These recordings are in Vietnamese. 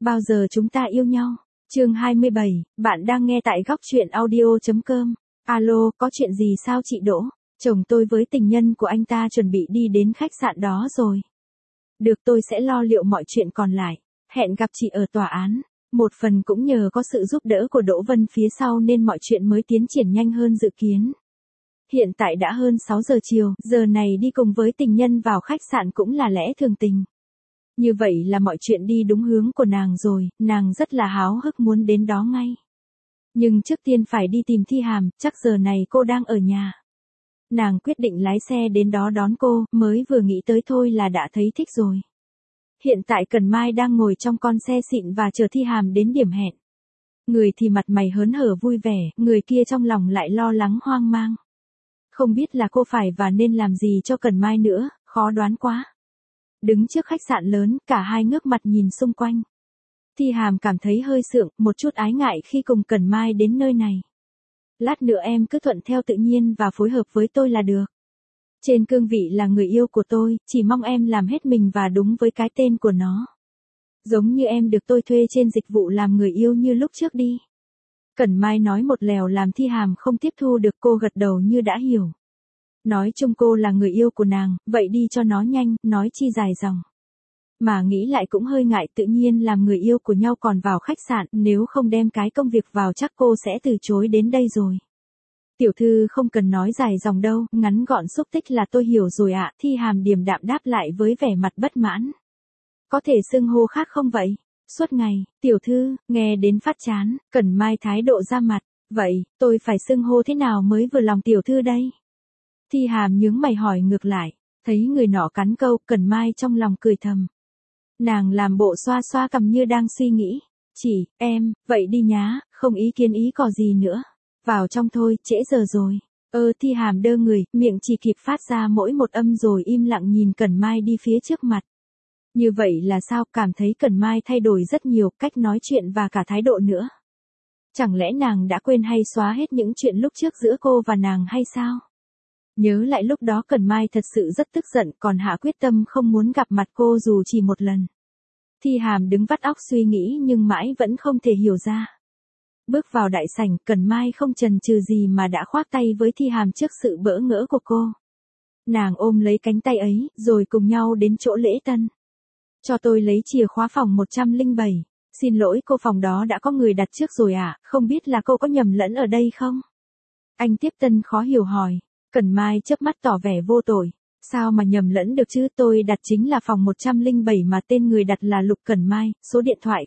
Bao giờ chúng ta yêu nhau? Chương 27, bạn đang nghe tại góc truyện audio.com. Alo, có chuyện gì sao chị Đỗ? Chồng tôi với tình nhân của anh ta chuẩn bị đi đến khách sạn đó rồi. Được, tôi sẽ lo liệu mọi chuyện còn lại. Hẹn gặp chị ở tòa án. Một phần cũng nhờ có sự giúp đỡ của Đỗ Vân phía sau nên mọi chuyện mới tiến triển nhanh hơn dự kiến. Hiện tại đã hơn 6 giờ chiều, giờ này đi cùng với tình nhân vào khách sạn cũng là lẽ thường tình. Như vậy là mọi chuyện đi đúng hướng của nàng rồi, nàng rất là háo hức muốn đến đó ngay. Nhưng trước tiên phải đi tìm Thi Hàm, chắc giờ này cô đang ở nhà. Nàng quyết định lái xe đến đó đón cô, mới vừa nghĩ tới thôi là đã thấy thích rồi. Hiện tại Cần Mai đang ngồi trong con xe xịn và chờ Thi Hàm đến điểm hẹn. Người thì mặt mày hớn hở vui vẻ, người kia trong lòng lại lo lắng hoang mang. Không biết là cô phải và nên làm gì cho Cần Mai nữa, khó đoán quá. Đứng trước khách sạn lớn, cả hai ngước mặt nhìn xung quanh. Thi Hàm cảm thấy hơi sượng, một chút ái ngại khi cùng Cần Mai đến nơi này. Lát nữa em cứ thuận theo tự nhiên và phối hợp với tôi là được. Trên cương vị là người yêu của tôi, chỉ mong em làm hết mình và đúng với cái tên của nó. Giống như em được tôi thuê trên dịch vụ làm người yêu như lúc trước đi. Cần Mai nói một lèo làm Thi Hàm không tiếp thu được, cô gật đầu như đã hiểu. Nói chung cô là người yêu của nàng, vậy đi cho nó nhanh, nói chi dài dòng. Mà nghĩ lại cũng hơi ngại, tự nhiên làm người yêu của nhau còn vào khách sạn, nếu không đem cái công việc vào chắc cô sẽ từ chối đến đây rồi. Tiểu thư không cần nói dài dòng đâu, ngắn gọn xúc tích là tôi hiểu rồi ạ. Thi Hàm điềm đạm đáp lại với vẻ mặt bất mãn. Có thể xưng hô khác không vậy? Suốt ngày, tiểu thư, nghe đến phát chán, Cần Mai thái độ ra mặt. Vậy, tôi phải xưng hô thế nào mới vừa lòng tiểu thư đây? Thi Hàm nhướng mày hỏi ngược lại, thấy người nọ cắn câu, Cần Mai trong lòng cười thầm. Nàng làm bộ xoa xoa cằm như đang suy nghĩ. Chỉ, em, vậy đi nhá, không ý kiến ý cò gì nữa. Vào trong thôi, trễ giờ rồi. Thi Hàm đơ người, miệng chỉ kịp phát ra mỗi một âm rồi im lặng nhìn Cần Mai đi phía trước mặt. Như vậy là sao, cảm thấy Cần Mai thay đổi rất nhiều, cách nói chuyện và cả thái độ nữa. Chẳng lẽ nàng đã quên hay xóa hết những chuyện lúc trước giữa cô và nàng hay sao? Nhớ lại lúc đó Cần Mai thật sự rất tức giận, còn hạ quyết tâm không muốn gặp mặt cô dù chỉ một lần. Thi Hàm đứng vắt óc suy nghĩ nhưng mãi vẫn không thể hiểu ra. Bước vào đại sảnh, Cần Mai không chần chừ gì mà đã khoác tay với Thi Hàm trước sự bỡ ngỡ của cô. Nàng ôm lấy cánh tay ấy, rồi cùng nhau đến chỗ lễ tân. Cho tôi lấy chìa khóa phòng 107. Xin lỗi cô, phòng đó đã có người đặt trước rồi ạ, không biết là cô có nhầm lẫn ở đây không? Anh tiếp tân khó hiểu hỏi. Cần Mai chớp mắt tỏ vẻ vô tội. Sao mà nhầm lẫn được chứ, tôi đặt chính là phòng 107 mà tên người đặt là Lục Cần Mai, số điện thoại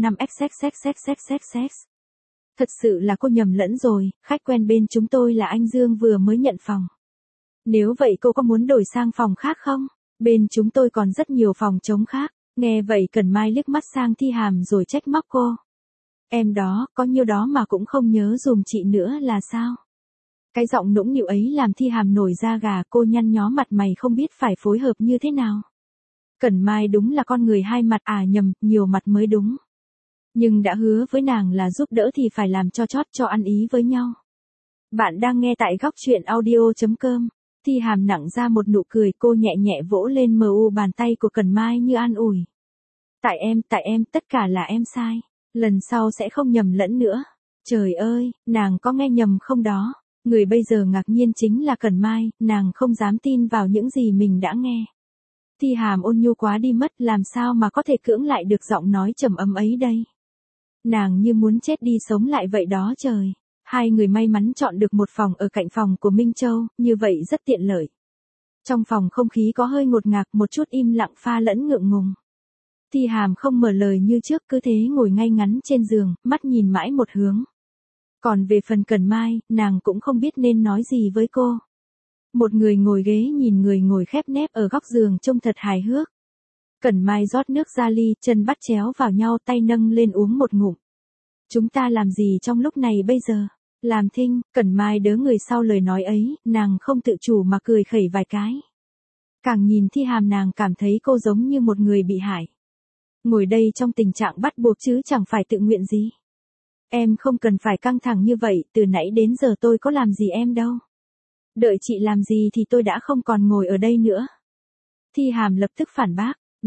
035XXXXXX. Thật sự là cô nhầm lẫn rồi, khách quen bên chúng tôi là anh Dương vừa mới nhận phòng. Nếu vậy cô có muốn đổi sang phòng khác không? Bên chúng tôi còn rất nhiều phòng trống khác. Nghe vậy Cần Mai liếc mắt sang Thi Hàm rồi trách móc cô. Em đó, có nhiêu đó mà cũng không nhớ dùm chị nữa là sao? Cái giọng nũng nịu ấy làm Thi Hàm nổi da gà, cô nhăn nhó mặt mày không biết phải phối hợp như thế nào. Cần Mai đúng là con người hai mặt, nhầm, nhiều mặt mới đúng. Nhưng đã hứa với nàng là giúp đỡ thì phải làm cho chót, cho ăn ý với nhau. Bạn đang nghe tại góc truyện audio.com. Thi Hàm nặng ra một nụ cười, cô nhẹ nhẹ vỗ lên bàn tay của Cần Mai như an ủi. Tại em, tất cả là em sai. Lần sau sẽ không nhầm lẫn nữa. Trời ơi, nàng có nghe nhầm không đó? Người bây giờ ngạc nhiên chính là Cần Mai, nàng không dám tin vào những gì mình đã nghe. Thi Hàm ôn nhu quá đi mất, làm sao mà có thể cưỡng lại được giọng nói trầm ấm ấy đây. Nàng như muốn chết đi sống lại vậy đó trời. Hai người may mắn chọn được một phòng ở cạnh phòng của Minh Châu, như vậy rất tiện lợi. Trong phòng không khí có hơi ngột ngạt, một chút im lặng pha lẫn ngượng ngùng. Thi Hàm không mở lời như trước, cứ thế ngồi ngay ngắn trên giường, mắt nhìn mãi một hướng. Còn về phần Cần Mai, nàng cũng không biết nên nói gì với cô. Một người ngồi ghế nhìn người ngồi khép nép ở góc giường trông thật hài hước. Cần Mai rót nước ra ly, chân bắt chéo vào nhau, tay nâng lên uống một ngụm. Chúng ta làm gì trong lúc này bây giờ? Làm thinh, Cần Mai đớ người sau lời nói ấy, nàng không tự chủ mà cười khẩy vài cái. Càng nhìn Thi Hàm nàng cảm thấy cô giống như một người bị hại. Ngồi đây trong tình trạng bắt buộc chứ chẳng phải tự nguyện gì. Em không cần phải căng thẳng như vậy, từ nãy đến giờ tôi có làm gì em đâu. Đợi chị làm gì thì tôi đã không còn ngồi ở đây nữa. Thi Hàm lập tức phản bác,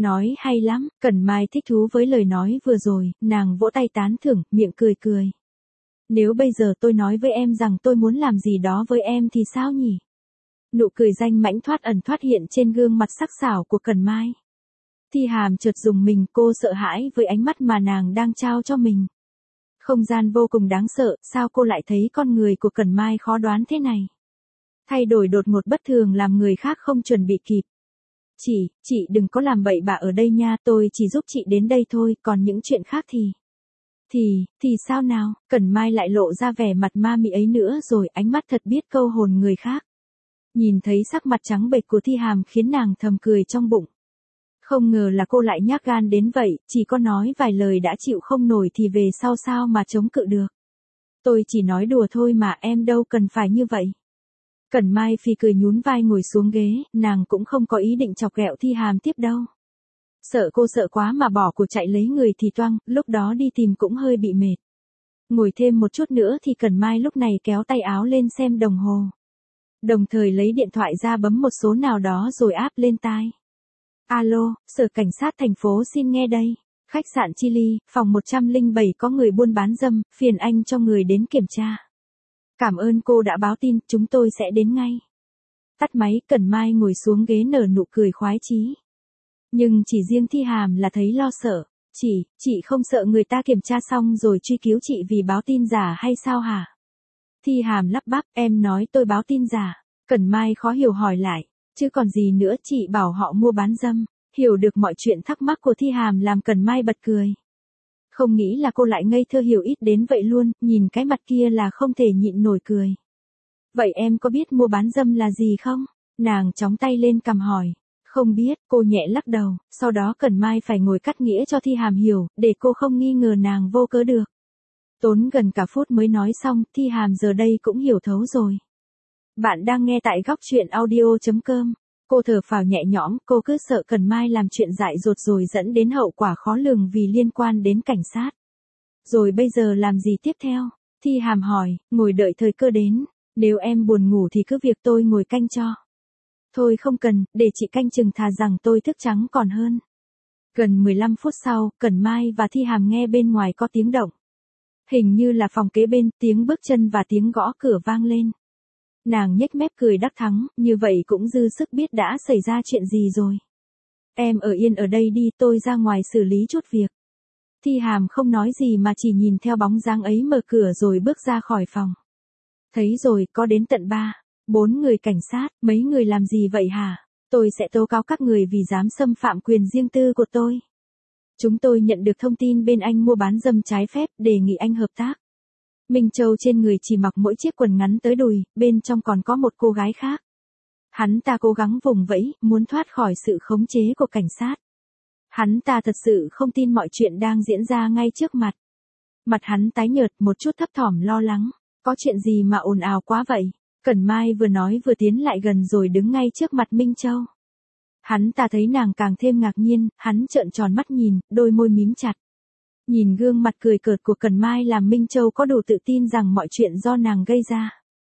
Nói hay lắm, Cẩn Mai thích thú với lời nói vừa rồi, nàng vỗ tay tán thưởng, miệng cười cười. Nếu bây giờ tôi nói với em rằng tôi muốn làm gì đó với em thì sao nhỉ? Nụ cười danh mãnh thoát ẩn thoát hiện trên gương mặt sắc sảo của Cẩn Mai. Thi Hàm chợt rùng mình, cô sợ hãi với ánh mắt mà nàng đang trao cho mình. Không gian vô cùng đáng sợ, sao cô lại thấy con người của Cẩn Mai khó đoán thế này? Thay đổi đột ngột bất thường làm người khác không chuẩn bị kịp. Chị đừng có làm bậy bạ ở đây nha, tôi chỉ giúp chị đến đây thôi, còn những chuyện khác thì sao nào? Cẩn Mai lại lộ ra vẻ mặt ma mị ấy nữa rồi, ánh mắt thật biết câu hồn người khác. Nhìn thấy sắc mặt trắng bệch của Thi Hàm khiến nàng thầm cười trong bụng. Không ngờ là cô lại nhát gan đến vậy, chỉ có nói vài lời đã chịu không nổi thì về sau sao mà chống cự được. Tôi chỉ nói đùa thôi mà, em đâu cần phải như vậy. Cẩn Mai Phi cười nhún vai ngồi xuống ghế, nàng cũng không có ý định chọc ghẹo Thi Hàm tiếp đâu. Sợ cô sợ quá mà bỏ cuộc chạy lấy người thì toang, lúc đó đi tìm cũng hơi bị mệt. Ngồi thêm một chút nữa thì Cẩn Mai lúc này kéo tay áo lên xem đồng hồ. Đồng thời lấy điện thoại ra bấm một số nào đó rồi áp lên tai. Alo, sở cảnh sát thành phố xin nghe đây. Khách sạn Chili, phòng 107 có người buôn bán dâm, phiền anh cho người đến kiểm tra. Cảm ơn cô đã báo tin, chúng tôi sẽ đến ngay. Tắt máy, Cẩn Mai ngồi xuống ghế nở nụ cười khoái chí. Nhưng chỉ riêng Thi Hàm là thấy lo sợ. Chị không sợ người ta kiểm tra xong rồi truy cứu chị vì báo tin giả hay sao hả? Thi Hàm lắp bắp, em nói tôi báo tin giả. Cẩn Mai khó hiểu hỏi lại, chứ còn gì nữa, chị bảo họ mua bán dâm. Hiểu được mọi chuyện thắc mắc của Thi Hàm làm Cẩn Mai bật cười. Không nghĩ là cô lại ngây thơ hiểu ít đến vậy luôn, nhìn cái mặt kia là không thể nhịn nổi cười. Vậy em có biết mua bán dâm là gì không? Nàng chóng tay lên cằm hỏi. Không biết, cô nhẹ lắc đầu, sau đó Cẩn Mai phải ngồi cắt nghĩa cho Thi Hàm hiểu, để cô không nghi ngờ nàng vô cớ được. Tốn gần cả phút mới nói xong, Thi Hàm giờ đây cũng hiểu thấu rồi. Bạn đang nghe tại góc truyện audio.com. Cô thở phào nhẹ nhõm, cô cứ sợ Cẩn Mai làm chuyện dại dột rồi dẫn đến hậu quả khó lường vì liên quan đến cảnh sát. Rồi bây giờ làm gì tiếp theo? Thi Hàm hỏi, ngồi đợi thời cơ đến. Nếu em buồn ngủ thì cứ việc tôi ngồi canh cho. Thôi không cần, để chị canh chừng, thà rằng tôi thức trắng còn hơn. Gần 15 phút sau, Cẩn Mai và Thi Hàm nghe bên ngoài có tiếng động. Hình như là phòng kế bên, tiếng bước chân và tiếng gõ cửa vang lên. Nàng nhếch mép cười đắc thắng, như vậy cũng dư sức biết đã xảy ra chuyện gì rồi. Em ở yên ở đây đi, tôi ra ngoài xử lý chút việc. Thi Hàm không nói gì mà chỉ nhìn theo bóng dáng ấy mở cửa rồi bước ra khỏi phòng. Thấy rồi, có đến tận 4 người cảnh sát, mấy người làm gì vậy hả? Tôi sẽ tố cáo các người vì dám xâm phạm quyền riêng tư của tôi. Chúng tôi nhận được thông tin bên anh mua bán dâm trái phép, đề nghị anh hợp tác. Minh Châu trên người chỉ mặc mỗi chiếc quần ngắn tới đùi, bên trong còn có một cô gái khác. Hắn ta cố gắng vùng vẫy, muốn thoát khỏi sự khống chế của cảnh sát. Hắn ta thật sự không tin mọi chuyện đang diễn ra ngay trước mặt. Mặt hắn tái nhợt, một chút thấp thỏm lo lắng. Có chuyện gì mà ồn ào quá vậy? Cẩn Mai vừa nói vừa tiến lại gần rồi đứng ngay trước mặt Minh Châu. Hắn ta thấy nàng càng thêm ngạc nhiên, hắn trợn tròn mắt nhìn, đôi môi mím chặt. Nhìn gương mặt cười cợt của Cẩn Mai làm Minh Châu có đủ tự tin rằng mọi chuyện do nàng gây ra.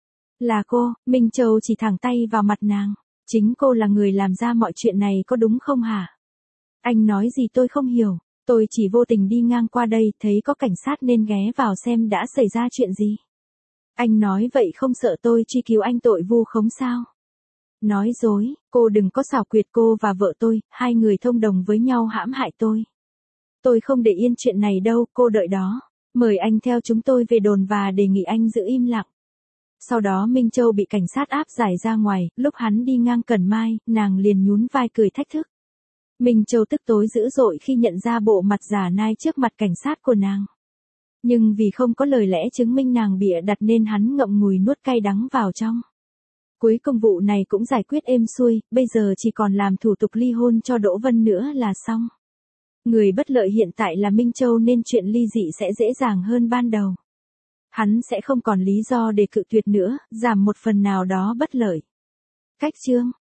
Là cô, Minh Châu chỉ thẳng tay vào mặt nàng. Chính cô là người làm ra mọi chuyện này có đúng không hả? Anh nói gì tôi không hiểu, tôi chỉ vô tình đi ngang qua đây, thấy có cảnh sát nên ghé vào xem đã xảy ra chuyện gì. Anh nói vậy không sợ tôi truy cứu anh tội vu khống sao? Nói dối, cô đừng có xảo quyệt, cô và vợ tôi, hai người thông đồng với nhau hãm hại tôi. Tôi không để yên chuyện này đâu, cô đợi đó. Mời anh theo chúng tôi về đồn và đề nghị anh giữ im lặng. Sau đó Minh Châu bị cảnh sát áp giải ra ngoài, lúc hắn đi ngang Cẩn Mai, nàng liền nhún vai cười thách thức. Minh Châu tức tối dữ dội khi nhận ra bộ mặt giả nai trước mặt cảnh sát của nàng. Nhưng vì không có lời lẽ chứng minh nàng bịa đặt nên hắn ngậm ngùi nuốt cay đắng vào trong. Cuối cùng vụ này cũng giải quyết êm xuôi, bây giờ chỉ còn làm thủ tục ly hôn cho Đỗ Vân nữa là xong. Người bất lợi hiện tại là Minh Châu nên chuyện ly dị sẽ dễ dàng hơn ban đầu. Hắn sẽ không còn lý do để cự tuyệt nữa, giảm một phần nào đó bất lợi. Cách chương